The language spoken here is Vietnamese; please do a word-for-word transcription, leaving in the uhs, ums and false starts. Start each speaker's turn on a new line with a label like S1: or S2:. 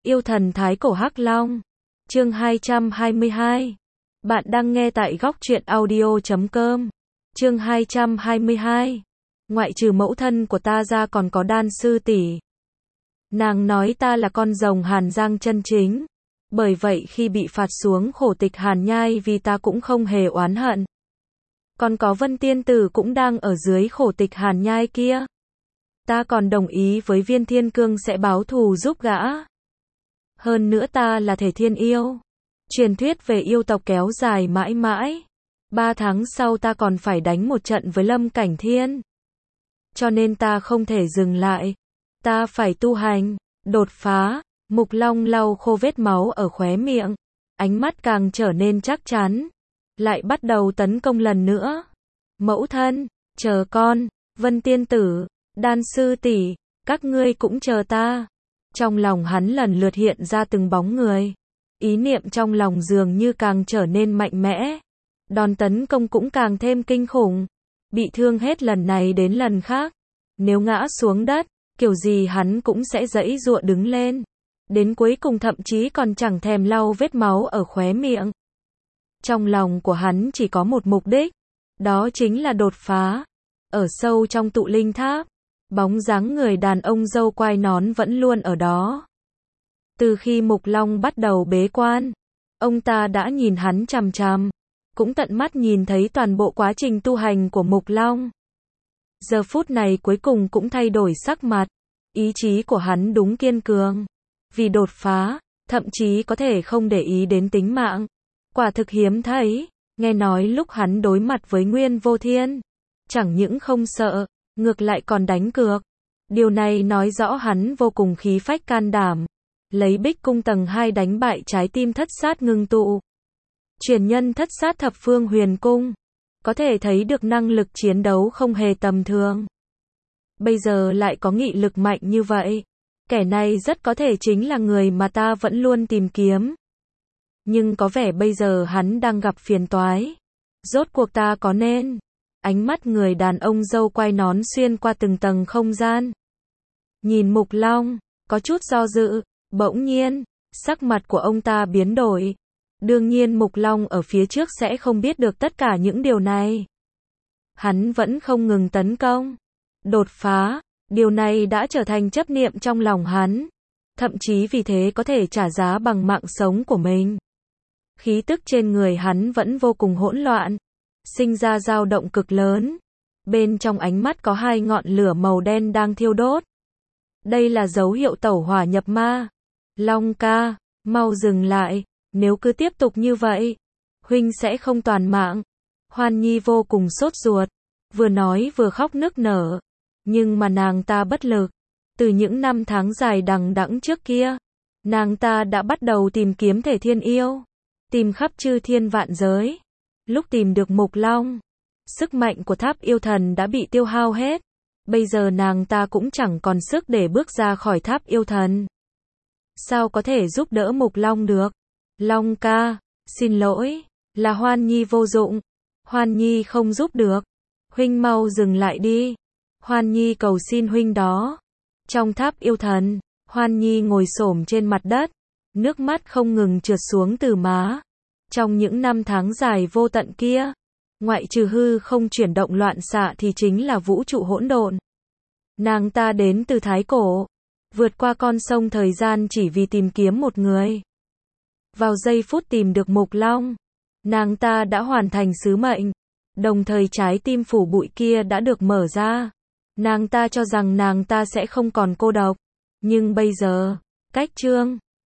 S1: yêu thần thái cổ Hắc Long. Chương hai trăm hai mươi hai. Bạn đang nghe tại góc truyện audio chấm com. Chương hai trăm hai mươi hai. Ngoại trừ mẫu thân của ta ra còn có Đan sư tỷ. Nàng nói ta là con rồng Hàn Giang chân chính. Bởi vậy khi bị phạt xuống khổ tịch Hàn Nhai vì ta cũng không hề oán hận. Còn có Vân Tiên Tử cũng đang ở dưới khổ tịch Hàn Nhai kia. Ta còn đồng ý với Viên Thiên Cương sẽ báo thù giúp gã. Hơn nữa ta là thể thiên yêu. Truyền thuyết về yêu tộc kéo dài mãi mãi. Ba tháng sau ta còn phải đánh một trận với Lâm Cảnh Thiên. Cho nên ta không thể dừng lại. Ta phải tu hành, đột phá. Mục Long lau khô vết máu ở khóe miệng. Ánh mắt càng trở nên chắc chắn. Lại bắt đầu tấn công lần nữa. Mẫu thân, chờ con. Vân Tiên Tử, Đan sư tỷ, các ngươi cũng chờ ta. Trong lòng hắn lần lượt hiện ra từng bóng người. Ý niệm trong lòng dường như càng trở nên mạnh mẽ. Đòn tấn công cũng càng thêm kinh khủng. Bị thương hết lần này đến lần khác. Nếu ngã xuống đất, kiểu gì hắn cũng sẽ giãy giụa đứng lên. Đến cuối cùng thậm chí còn chẳng thèm lau vết máu ở khóe miệng. Trong lòng của hắn chỉ có một mục đích. Đó chính là đột phá. Ở sâu trong tụ linh tháp. Bóng dáng người đàn ông râu quai nón vẫn luôn ở đó. Từ khi Mục Long bắt đầu bế quan, ông ta đã nhìn hắn chằm chằm, cũng tận mắt nhìn thấy toàn bộ quá trình tu hành của Mục Long. Giờ phút này cuối cùng cũng thay đổi sắc mặt, ý chí của hắn đúng kiên cường, vì đột phá, thậm chí có thể không để ý đến tính mạng. Quả thực hiếm thấy, nghe nói lúc hắn đối mặt với Nguyên Vô Thiên, chẳng những không sợ, ngược lại còn đánh cược. Điều này nói rõ hắn vô cùng khí phách can đảm. Lấy Bích Cung tầng hai đánh bại trái tim thất sát ngưng tụ. Truyền nhân thất sát thập phương huyền cung. Có thể thấy được năng lực chiến đấu không hề tầm thường. Bây giờ lại có nghị lực mạnh như vậy. Kẻ này rất có thể chính là người mà ta vẫn luôn tìm kiếm. Nhưng có vẻ bây giờ hắn đang gặp phiền toái. Rốt cuộc ta có nên... Ánh mắt người đàn ông râu quai nón xuyên qua từng tầng không gian. Nhìn Mục Long, có chút do dự, bỗng nhiên, sắc mặt của ông ta biến đổi. Đương nhiên Mục Long ở phía trước sẽ không biết được tất cả những điều này. Hắn vẫn không ngừng tấn công, đột phá, điều này đã trở thành chấp niệm trong lòng hắn. Thậm chí vì thế có thể trả giá bằng mạng sống của mình. Khí tức trên người hắn vẫn vô cùng hỗn loạn. Sinh ra dao động cực lớn. Bên trong ánh mắt có hai ngọn lửa màu đen đang thiêu đốt. Đây là dấu hiệu tẩu hỏa nhập ma. Long ca, mau dừng lại. Nếu cứ tiếp tục như vậy, huynh sẽ không toàn mạng. Hoan Nhi vô cùng sốt ruột. Vừa nói vừa khóc nức nở. Nhưng mà nàng ta bất lực. Từ những năm tháng dài đằng đẵng trước kia, nàng ta đã bắt đầu tìm kiếm thể thiên yêu. Tìm khắp chư thiên vạn giới. Lúc tìm được Mục Long, sức mạnh của tháp yêu thần đã bị tiêu hao hết. Bây giờ nàng ta cũng chẳng còn sức để bước ra khỏi tháp yêu thần. Sao có thể giúp đỡ Mục Long được? Long ca, xin lỗi, là Hoan Nhi vô dụng. Hoan Nhi không giúp được. Huynh mau dừng lại đi. Hoan Nhi cầu xin huynh đó. Trong tháp yêu thần, Hoan Nhi ngồi xổm trên mặt đất. Nước mắt không ngừng trượt xuống từ má. Trong những năm tháng dài vô tận kia, ngoại trừ hư không chuyển động loạn xạ thì chính là vũ trụ hỗn độn. Nàng ta đến từ Thái Cổ, vượt qua con sông thời gian chỉ vì tìm kiếm một người. Vào giây phút tìm được Mục Long, nàng ta đã hoàn thành sứ mệnh, đồng thời trái tim phủ bụi kia đã được mở ra. Nàng ta cho rằng nàng ta sẽ không còn cô độc, nhưng bây giờ, cách chương